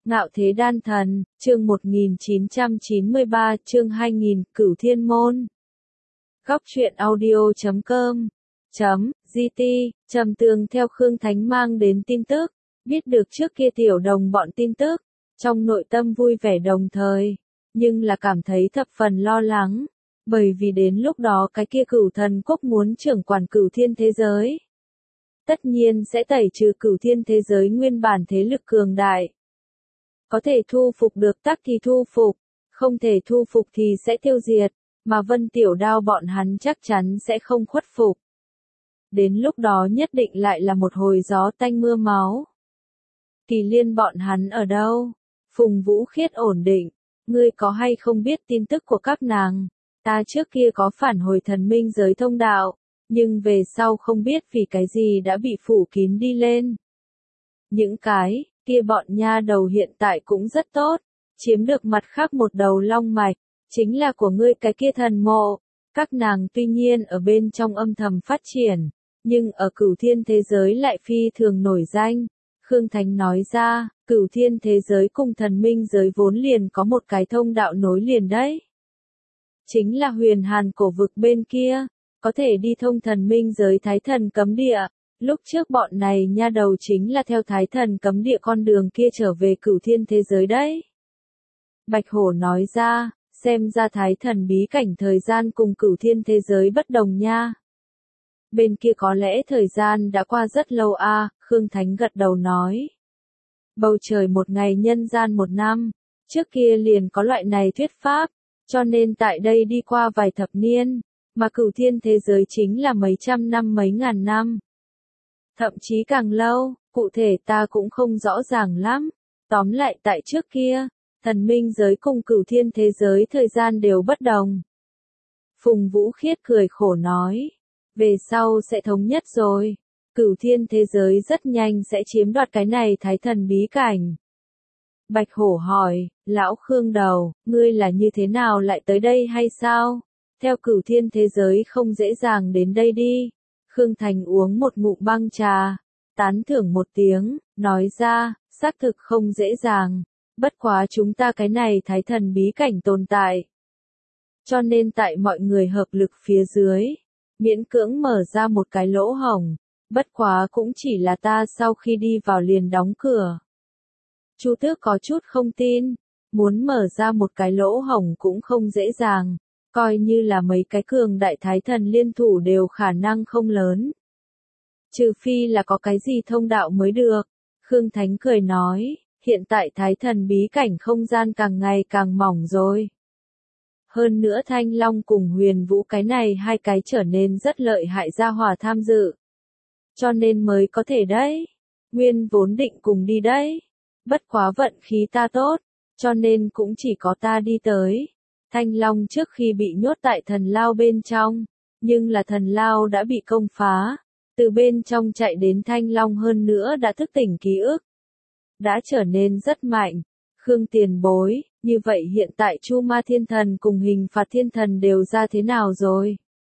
Ngạo Thế Đan Thần, chương 1993, chương 2000, Cửu Thiên Môn. Góc truyện audio.com .gt, Trầm Tường theo Khương Thánh mang đến tin tức, biết được trước kia tiểu đồng bọn tin tức, trong nội tâm vui vẻ đồng thời, nhưng là cảm thấy thập phần lo lắng, bởi vì đến lúc đó cái kia Cửu Thần Quốc muốn trưởng quản Cửu Thiên thế giới. Tất nhiên sẽ tẩy trừ Cửu Thiên thế giới nguyên bản thế lực cường đại. Có thể thu phục được tắc thì thu phục, không thể thu phục thì sẽ tiêu diệt, mà Vân Tiểu Đao bọn hắn chắc chắn sẽ không khuất phục. Đến lúc đó nhất định lại là một hồi gió tanh mưa máu. Kỳ Liên bọn hắn ở đâu? Phùng Vũ Khiết ổn định, ngươi có hay không biết tin tức của các nàng? Ta trước kia có phản hồi thần minh giới thông đạo, nhưng về sau không biết vì cái gì đã bị phủ kín đi lên. Những cái kia bọn nha đầu hiện tại cũng rất tốt, chiếm được mặt khác một đầu long mạch, chính là của ngươi cái kia thần mộ. Các nàng tuy nhiên ở bên trong âm thầm phát triển, nhưng ở Cửu Thiên thế giới lại phi thường nổi danh. Khương Thánh nói ra, Cửu Thiên thế giới cùng thần minh giới vốn liền có một cái thông đạo nối liền đấy. Chính là Huyền Hàn cổ vực bên kia, có thể đi thông thần minh giới Thái Thần cấm địa. Lúc trước bọn này nha đầu chính là theo Thái Thần cấm địa con đường kia trở về Cửu Thiên thế giới đấy. Bạch Hổ nói ra, xem ra Thái Thần bí cảnh thời gian cùng Cửu Thiên thế giới bất đồng nha. Bên kia có lẽ thời gian đã qua rất lâu a, Khương Thánh gật đầu nói. Bầu trời một ngày nhân gian một năm, trước kia liền có loại này thuyết pháp, cho nên tại đây đi qua vài thập niên, mà Cửu Thiên thế giới chính là mấy trăm năm mấy ngàn năm. Thậm chí càng lâu, cụ thể ta cũng không rõ ràng lắm. Tóm lại tại trước kia, thần minh giới cùng Cửu Thiên thế giới thời gian đều bất đồng. Phùng Vũ Khiết cười khổ nói, về sau sẽ thống nhất rồi. Cửu Thiên thế giới rất nhanh sẽ chiếm đoạt cái này Thái Thần bí cảnh. Bạch Hổ hỏi, lão Khương đầu, ngươi là như thế nào lại tới đây hay sao? Theo Cửu Thiên thế giới không dễ dàng đến đây đi. Khương Thành uống một ngụm băng trà, tán thưởng một tiếng, nói ra, xác thực không dễ dàng, bất quá chúng ta cái này Thái Thần bí cảnh tồn tại. Cho nên tại mọi người hợp lực phía dưới, miễn cưỡng mở ra một cái lỗ hổng, bất quá cũng chỉ là ta sau khi đi vào liền đóng cửa. Chu Tước có chút không tin, muốn mở ra một cái lỗ hổng cũng không dễ dàng. Coi như là mấy cái cường đại Thái Thần liên thủ đều khả năng không lớn. Trừ phi là có cái gì thông đạo mới được. Khương Thánh cười nói, hiện tại Thái Thần bí cảnh không gian càng ngày càng mỏng rồi. Hơn nữa Thanh Long cùng Huyền Vũ cái này hai cái trở nên rất lợi hại gia hỏa tham dự. Cho nên mới có thể đấy. Nguyên vốn định cùng đi đấy. Bất quá vận khí ta tốt, cho nên cũng chỉ có ta đi tới. Thanh Long trước khi bị nhốt tại thần lao bên trong, nhưng là thần lao đã bị công phá, từ bên trong chạy đến Thanh Long hơn nữa đã thức tỉnh ký ức, đã trở nên rất mạnh. Khương tiền bối, như vậy hiện tại Chu Ma Thiên Thần cùng Hình Phạt Thiên Thần đều ra thế nào rồi?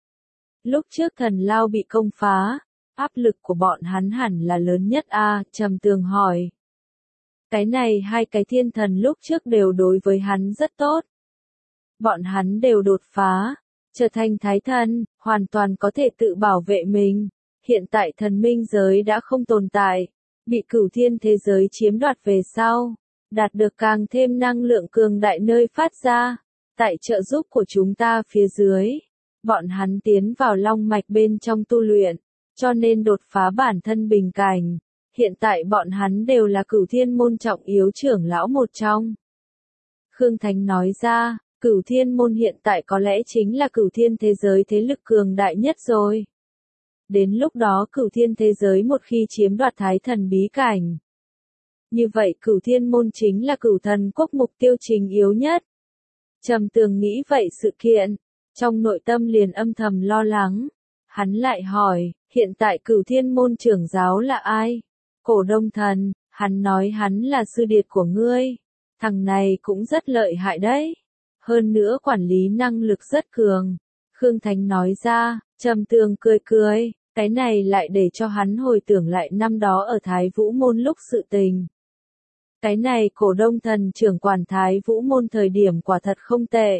Lúc trước thần lao bị công phá, áp lực của bọn hắn hẳn là lớn nhất a, Trầm Tường hỏi. Cái này hai cái thiên thần lúc trước đều đối với hắn rất tốt. Bọn hắn đều đột phá, trở thành Thái Thần, hoàn toàn có thể tự bảo vệ mình. Hiện tại thần minh giới đã không tồn tại, bị Cửu Thiên thế giới chiếm đoạt về sau, đạt được càng thêm năng lượng cường đại nơi phát ra. Tại trợ giúp của chúng ta phía dưới, bọn hắn tiến vào long mạch bên trong tu luyện, cho nên đột phá bản thân bình cảnh. Hiện tại bọn hắn đều là Cửu Thiên môn trọng yếu trưởng lão một trong. Khương Thánh nói ra, Cửu Thiên môn hiện tại có lẽ chính là Cửu Thiên thế giới thế lực cường đại nhất rồi. Đến lúc đó Cửu Thiên thế giới một khi chiếm đoạt Thái Thần bí cảnh. Như vậy Cửu Thiên môn chính là Cửu Thần quốc mục tiêu chính yếu nhất. Trầm Tường nghĩ vậy sự kiện, trong nội tâm liền âm thầm lo lắng. Hắn lại hỏi, hiện tại Cửu Thiên môn trưởng giáo là ai? Cổ Đông Thần, hắn nói hắn là sư điệt của ngươi. Thằng này cũng rất lợi hại đấy. Hơn nữa quản lý năng lực rất cường. Khương Thánh nói ra, Trầm Tường cười cười, cái này lại để cho hắn hồi tưởng lại năm đó ở Thái Vũ môn lúc sự tình. Cái này cổ đông thần trưởng quản Thái Vũ môn thời điểm quả thật không tệ.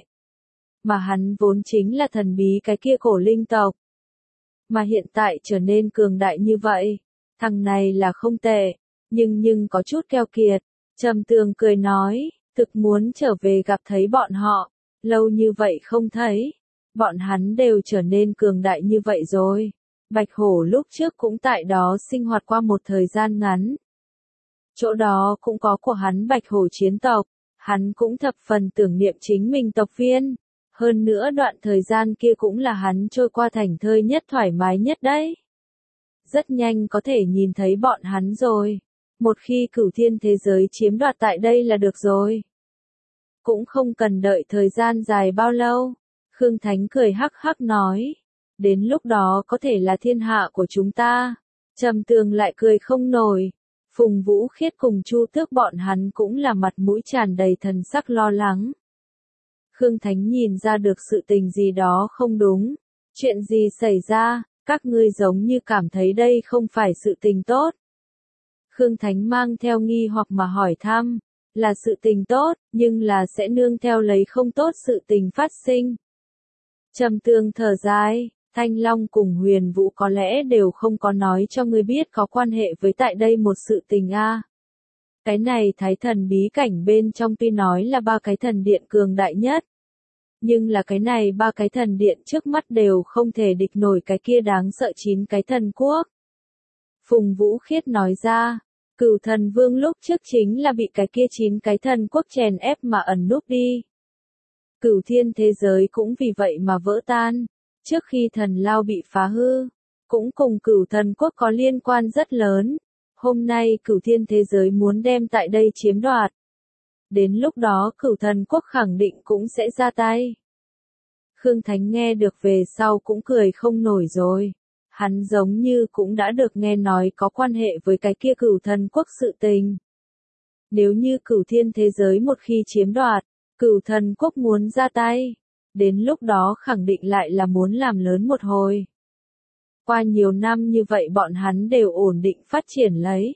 Mà hắn vốn chính là thần bí cái kia cổ linh tộc. Mà hiện tại trở nên cường đại như vậy, thằng này là không tệ, nhưng có chút keo kiệt. Trầm Tường cười nói, thực muốn trở về gặp thấy bọn họ, lâu như vậy không thấy, bọn hắn đều trở nên cường đại như vậy rồi. Bạch Hổ lúc trước cũng tại đó sinh hoạt qua một thời gian ngắn. Chỗ đó cũng có của hắn Bạch Hổ chiến tộc, hắn cũng thập phần tưởng niệm chính mình tộc viên. Hơn nữa đoạn thời gian kia cũng là hắn trôi qua thành thơi nhất thoải mái nhất đấy. Rất nhanh có thể nhìn thấy bọn hắn rồi. Một khi cửu thiên thế giới chiếm đoạt tại đây là được rồi. Cũng không cần đợi thời gian dài bao lâu. Khương Thánh cười hắc hắc nói. Đến lúc đó có thể là thiên hạ của chúng ta. Trầm Tường lại cười không nổi. Phùng Vũ Khiết cùng Chu Tước bọn hắn cũng là mặt mũi tràn đầy thần sắc lo lắng. Khương Thánh nhìn ra được sự tình gì đó không đúng. Chuyện gì xảy ra, các ngươi giống như cảm thấy đây không phải sự tình tốt. Khương Thánh mang theo nghi hoặc mà hỏi thăm, là sự tình tốt, nhưng là sẽ nương theo lấy không tốt sự tình phát sinh. Trầm Tường thở dài, Thanh Long cùng Huyền Vũ có lẽ đều không có nói cho ngươi biết có quan hệ với tại đây một sự tình a. Cái này Thái thần bí cảnh bên trong tuy nói là ba cái thần điện cường đại nhất. Nhưng là cái này ba cái thần điện trước mắt đều không thể địch nổi cái kia đáng sợ 9 cái thần quốc. Phùng Vũ Khiết nói ra, Cửu Thần Vương lúc trước chính là bị cái kia 9 cái thần quốc chèn ép mà ẩn núp đi. Cửu thiên thế giới cũng vì vậy mà vỡ tan, trước khi thần lao bị phá hư, cũng cùng Cửu Thần Quốc có liên quan rất lớn. Hôm nay Cửu thiên thế giới muốn đem tại đây chiếm đoạt. Đến lúc đó Cửu Thần Quốc khẳng định cũng sẽ ra tay. Khương Thánh nghe được về sau cũng cười không nổi rồi. Hắn giống như cũng đã được nghe nói có quan hệ với cái kia Cửu Thần Quốc sự tình. Nếu như Cửu thiên thế giới một khi chiếm đoạt, Cửu Thần Quốc muốn ra tay, đến lúc đó khẳng định lại là muốn làm lớn một hồi. Qua nhiều năm như vậy bọn hắn đều ổn định phát triển lấy.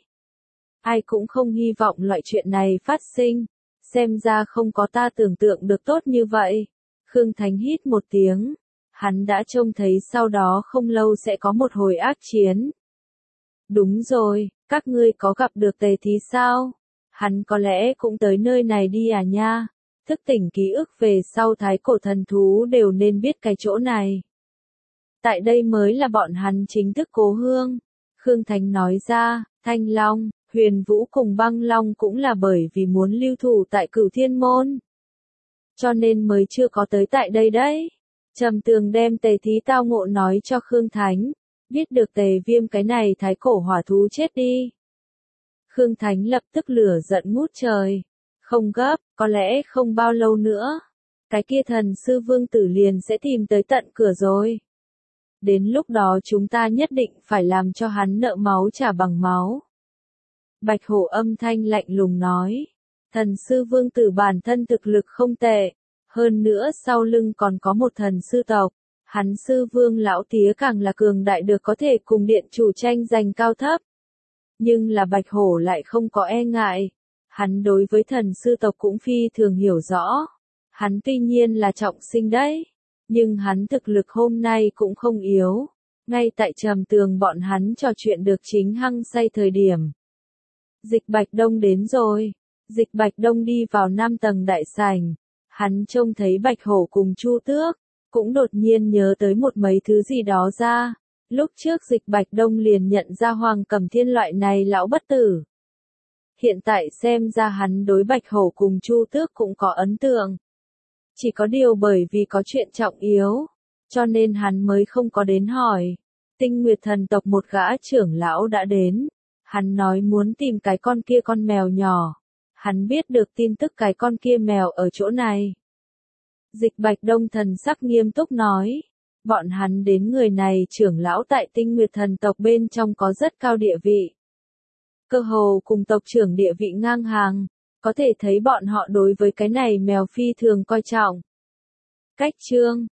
Ai cũng không hy vọng loại chuyện này phát sinh. Xem ra không có ta tưởng tượng được tốt như vậy. Khương Thánh hít một tiếng. Hắn đã trông thấy sau đó không lâu sẽ có một hồi ác chiến. Đúng rồi, các ngươi có gặp được Tề Thí sao? Hắn có lẽ cũng tới nơi này đi à nha. Thức tỉnh ký ức về sau thái cổ thần thú đều nên biết cái chỗ này. Tại đây mới là bọn hắn chính thức cố hương. Khương Thánh nói ra, Thanh Long, Huyền Vũ cùng Băng Long cũng là bởi vì muốn lưu thủ tại Cửu Thiên Môn. Cho nên mới chưa có tới tại đây đấy. Trầm Tường đem Tề Thí tao ngộ nói cho Khương Thánh. Biết được Tề Viêm cái này thái cổ hỏa thú chết đi. Khương Thánh lập tức lửa giận ngút trời. Không gấp, có lẽ không bao lâu nữa. Cái kia thần sư vương tử liền sẽ tìm tới tận cửa rồi. Đến lúc đó chúng ta nhất định phải làm cho hắn nợ máu trả bằng máu. Bạch Hổ âm thanh lạnh lùng nói. Thần sư vương tử bản thân thực lực không tệ. Hơn nữa sau lưng còn có một thần sư tộc. Hắn sư vương lão tía càng là cường đại được có thể cùng điện chủ tranh giành cao thấp. Nhưng là Bạch Hổ lại không có e ngại. Hắn đối với thần sư tộc cũng phi thường hiểu rõ. Hắn tuy nhiên là trọng sinh đấy. Nhưng hắn thực lực hôm nay cũng không yếu. Ngay tại Trầm Tường bọn hắn trò chuyện được chính hăng say thời điểm. Dịch Bạch Đông đến rồi. Dịch Bạch Đông đi vào 5 tầng đại sảnh. Hắn trông thấy Bạch Hổ cùng Chu Tước. Cũng đột nhiên nhớ tới một mấy thứ gì đó ra. Lúc trước Dịch Bạch Đông liền nhận ra Hoàng Cẩm Thiên loại này lão bất tử. Hiện tại xem ra hắn đối Bạch Hổ cùng Chu Tước cũng có ấn tượng. Chỉ có điều bởi vì có chuyện trọng yếu, cho nên hắn mới không có đến hỏi. Tinh Nguyệt thần tộc một gã trưởng lão đã đến. Hắn nói muốn tìm cái con kia con mèo nhỏ. Hắn biết được tin tức cái con kia mèo ở chỗ này. Dịch Bạch Đông thần sắc nghiêm túc nói. Bọn hắn đến người này trưởng lão tại Tinh Nguyệt thần tộc bên trong có rất cao địa vị. Cơ hồ cùng tộc trưởng địa vị ngang hàng. Có thể thấy bọn họ đối với cái này mèo phi thường coi trọng. Cách chương